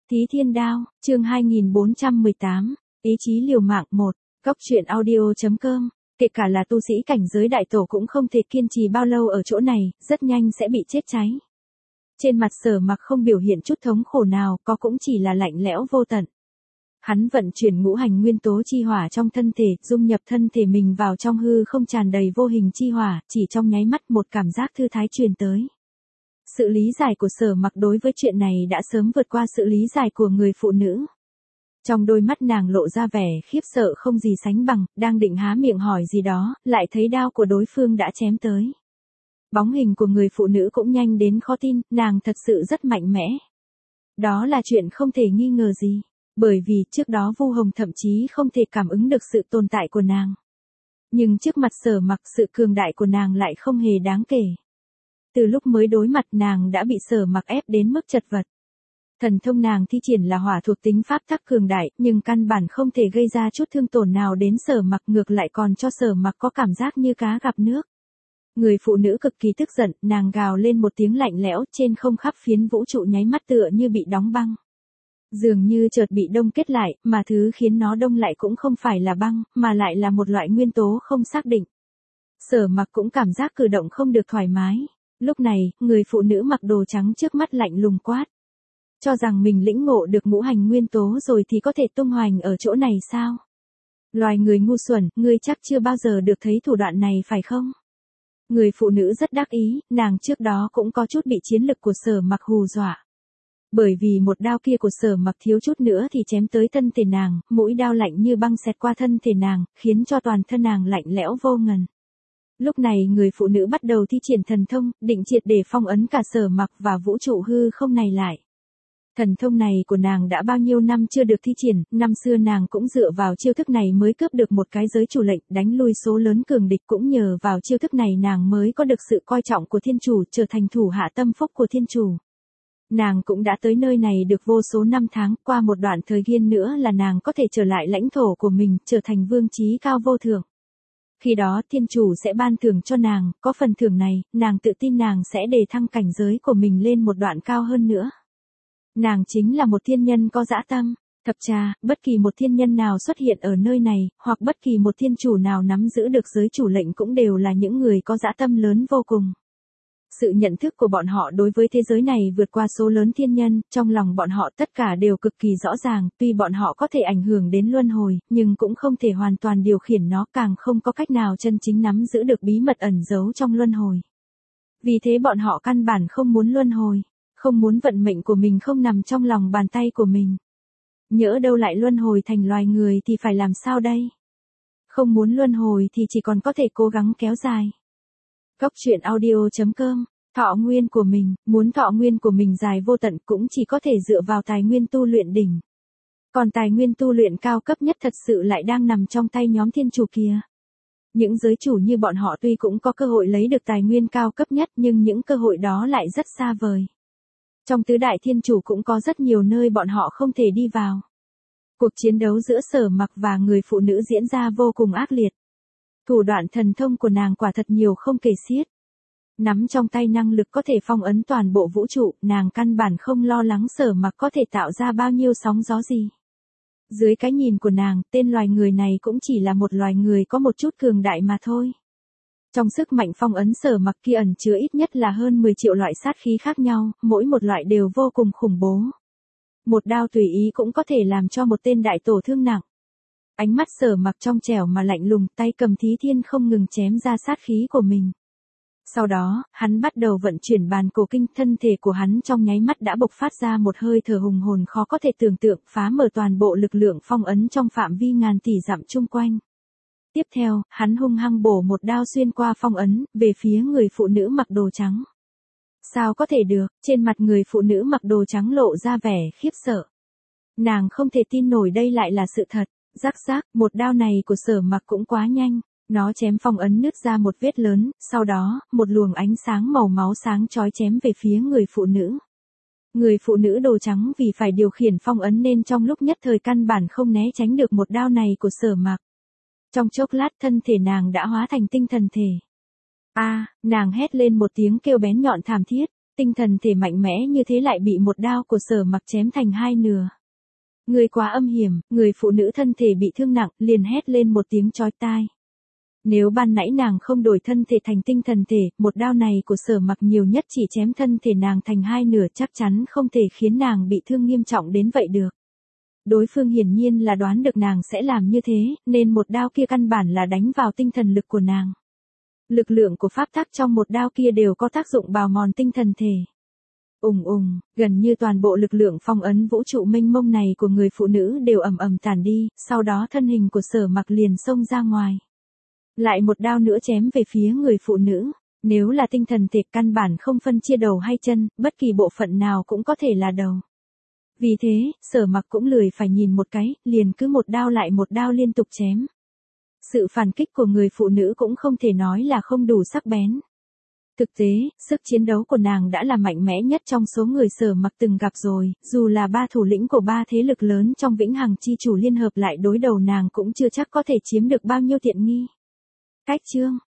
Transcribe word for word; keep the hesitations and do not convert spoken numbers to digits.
Thí Thiên Đao, chương hai nghìn bốn trăm mười tám, ý chí liều mạng một, góc truyện audio.com, kể cả là tu sĩ cảnh giới đại tổ cũng không thể kiên trì bao lâu ở chỗ này, rất nhanh sẽ bị chết cháy. Trên mặt Sở Mặc không biểu hiện chút thống khổ nào, có cũng chỉ là lạnh lẽo vô tận. Hắn vận chuyển ngũ hành nguyên tố chi hỏa trong thân thể, dung nhập thân thể mình vào trong hư không tràn đầy vô hình chi hỏa, chỉ trong nháy mắt một cảm giác thư thái truyền tới. Sự lý giải của Sở Mặc đối với chuyện này đã sớm vượt qua sự lý giải của người phụ nữ. Trong đôi mắt nàng lộ ra vẻ khiếp sợ không gì sánh bằng, đang định há miệng hỏi gì đó, lại thấy đao của đối phương đã chém tới. Bóng hình của người phụ nữ cũng nhanh đến khó tin, nàng thật sự rất mạnh mẽ. Đó là chuyện không thể nghi ngờ gì, bởi vì trước đó Vu Hồng thậm chí không thể cảm ứng được sự tồn tại của nàng. Nhưng trước mặt Sở Mặc, sự cường đại của nàng lại không hề đáng kể. Từ lúc mới đối mặt nàng đã bị Sở Mặc ép đến mức chật vật. Thần thông nàng thi triển là hỏa thuộc tính pháp tắc cường đại, nhưng căn bản không thể gây ra chút thương tổn nào đến Sở Mặc, ngược lại còn cho Sở Mặc có cảm giác như cá gặp nước. Người phụ nữ cực kỳ tức giận, nàng gào lên một tiếng lạnh lẽo, trên không khắp phiến vũ trụ nháy mắt tựa như bị đóng băng. Dường như chợt bị đông kết lại, mà thứ khiến nó đông lại cũng không phải là băng, mà lại là một loại nguyên tố không xác định. Sở Mặc cũng cảm giác cử động không được thoải mái. Lúc này, người phụ nữ mặc đồ trắng trước mắt lạnh lùng quát. Cho rằng mình lĩnh ngộ được ngũ hành nguyên tố rồi thì có thể tung hoành ở chỗ này sao? Loài người ngu xuẩn, ngươi chắc chưa bao giờ được thấy thủ đoạn này phải không? Người phụ nữ rất đắc ý, nàng trước đó cũng có chút bị chiến lực của Sở Mặc hù dọa. Bởi vì một đao kia của Sở Mặc thiếu chút nữa thì chém tới thân thể nàng, mũi đao lạnh như băng xẹt qua thân thể nàng, khiến cho toàn thân nàng lạnh lẽo vô ngần. Lúc này người phụ nữ bắt đầu thi triển thần thông, định triệt để phong ấn cả Sở Mặc và vũ trụ hư không này lại. Thần thông này của nàng đã bao nhiêu năm chưa được thi triển, năm xưa nàng cũng dựa vào chiêu thức này mới cướp được một cái giới chủ lệnh, đánh lui số lớn cường địch, cũng nhờ vào chiêu thức này nàng mới có được sự coi trọng của thiên chủ, trở thành thủ hạ tâm phúc của thiên chủ. Nàng cũng đã tới nơi này được vô số năm tháng, qua một đoạn thời gian nữa là nàng có thể trở lại lãnh thổ của mình, trở thành vương trí cao vô thượng. Khi đó thiên chủ sẽ ban thưởng cho nàng, có phần thưởng này, nàng tự tin nàng sẽ đề thăng cảnh giới của mình lên một đoạn cao hơn nữa. Nàng chính là một thiên nhân có dã tâm, thập trà, bất kỳ một thiên nhân nào xuất hiện ở nơi này, hoặc bất kỳ một thiên chủ nào nắm giữ được giới chủ lệnh cũng đều là những người có dã tâm lớn vô cùng. Sự nhận thức của bọn họ đối với thế giới này vượt qua số lớn thiên nhân, trong lòng bọn họ tất cả đều cực kỳ rõ ràng, tuy bọn họ có thể ảnh hưởng đến luân hồi, nhưng cũng không thể hoàn toàn điều khiển nó, càng không có cách nào chân chính nắm giữ được bí mật ẩn giấu trong luân hồi. Vì thế bọn họ căn bản không muốn luân hồi, không muốn vận mệnh của mình không nằm trong lòng bàn tay của mình. Nhỡ đâu lại luân hồi thành loài người thì phải làm sao đây? Không muốn luân hồi thì chỉ còn có thể cố gắng kéo dài. Góc truyện audio.com, thọ nguyên của mình, muốn thọ nguyên của mình dài vô tận cũng chỉ có thể dựa vào tài nguyên tu luyện đỉnh. Còn tài nguyên tu luyện cao cấp nhất thật sự lại đang nằm trong tay nhóm thiên chủ kia. Những giới chủ như bọn họ tuy cũng có cơ hội lấy được tài nguyên cao cấp nhất, nhưng những cơ hội đó lại rất xa vời. Trong tứ đại thiên chủ cũng có rất nhiều nơi bọn họ không thể đi vào. Cuộc chiến đấu giữa Sở Mặc và người phụ nữ diễn ra vô cùng ác liệt. Thủ đoạn thần thông của nàng quả thật nhiều không kể xiết. Nắm trong tay năng lực có thể phong ấn toàn bộ vũ trụ, nàng căn bản không lo lắng Sở Mặc có thể tạo ra bao nhiêu sóng gió gì. Dưới cái nhìn của nàng, tên loài người này cũng chỉ là một loài người có một chút cường đại mà thôi. Trong sức mạnh phong ấn Sở Mặc kia ẩn chứa ít nhất là hơn mười triệu loại sát khí khác nhau, mỗi một loại đều vô cùng khủng bố. Một đao tùy ý cũng có thể làm cho một tên đại tổ thương nặng. Ánh mắt Sở Mặc trong trẻo mà lạnh lùng, tay cầm Thí Thiên không ngừng chém ra sát khí của mình. Sau đó, hắn bắt đầu vận chuyển bàn cổ kinh, thân thể của hắn trong nháy mắt đã bộc phát ra một hơi thở hùng hồn khó có thể tưởng tượng, phá mở toàn bộ lực lượng phong ấn trong phạm vi ngàn tỷ dặm chung quanh. Tiếp theo, hắn hung hăng bổ một đao xuyên qua phong ấn, về phía người phụ nữ mặc đồ trắng. Sao có thể được, trên mặt người phụ nữ mặc đồ trắng lộ ra vẻ khiếp sợ. Nàng không thể tin nổi đây lại là sự thật. Rắc rắc, một đao này của Sở Mặc cũng quá nhanh, nó chém phong ấn nứt ra một vết lớn, sau đó, một luồng ánh sáng màu máu sáng chói chém về phía người phụ nữ. Người phụ nữ đồ trắng vì phải điều khiển phong ấn nên trong lúc nhất thời căn bản không né tránh được một đao này của Sở Mặc. Trong chốc lát thân thể nàng đã hóa thành tinh thần thể. A, nàng hét lên một tiếng kêu bén nhọn thảm thiết, tinh thần thể mạnh mẽ như thế lại bị một đao của Sở Mặc chém thành hai nửa. Người quá âm hiểm, người phụ nữ thân thể bị thương nặng, liền hét lên một tiếng chói tai. Nếu ban nãy nàng không đổi thân thể thành tinh thần thể, một đao này của Sở Mặc nhiều nhất chỉ chém thân thể nàng thành hai nửa, chắc chắn không thể khiến nàng bị thương nghiêm trọng đến vậy được. Đối phương hiển nhiên là đoán được nàng sẽ làm như thế, nên một đao kia căn bản là đánh vào tinh thần lực của nàng. Lực lượng của pháp tắc trong một đao kia đều có tác dụng bào mòn tinh thần thể. Ùng ùng, gần như toàn bộ lực lượng phong ấn vũ trụ mênh mông này của người phụ nữ đều ầm ầm tàn đi, sau đó thân hình của Sở Mặc liền xông ra ngoài. Lại một đao nữa chém về phía người phụ nữ. Nếu là tinh thần thể căn bản không phân chia đầu hay chân, bất kỳ bộ phận nào cũng có thể là đầu. Vì thế, Sở Mặc cũng lười phải nhìn một cái, liền cứ một đao lại một đao liên tục chém. Sự phản kích của người phụ nữ cũng không thể nói là không đủ sắc bén. Thực tế, sức chiến đấu của nàng đã là mạnh mẽ nhất trong số người Sở Mặc từng gặp rồi, dù là ba thủ lĩnh của ba thế lực lớn trong Vĩnh Hằng Chi Chủ liên hợp lại đối đầu nàng cũng chưa chắc có thể chiếm được bao nhiêu tiện nghi. Cách chương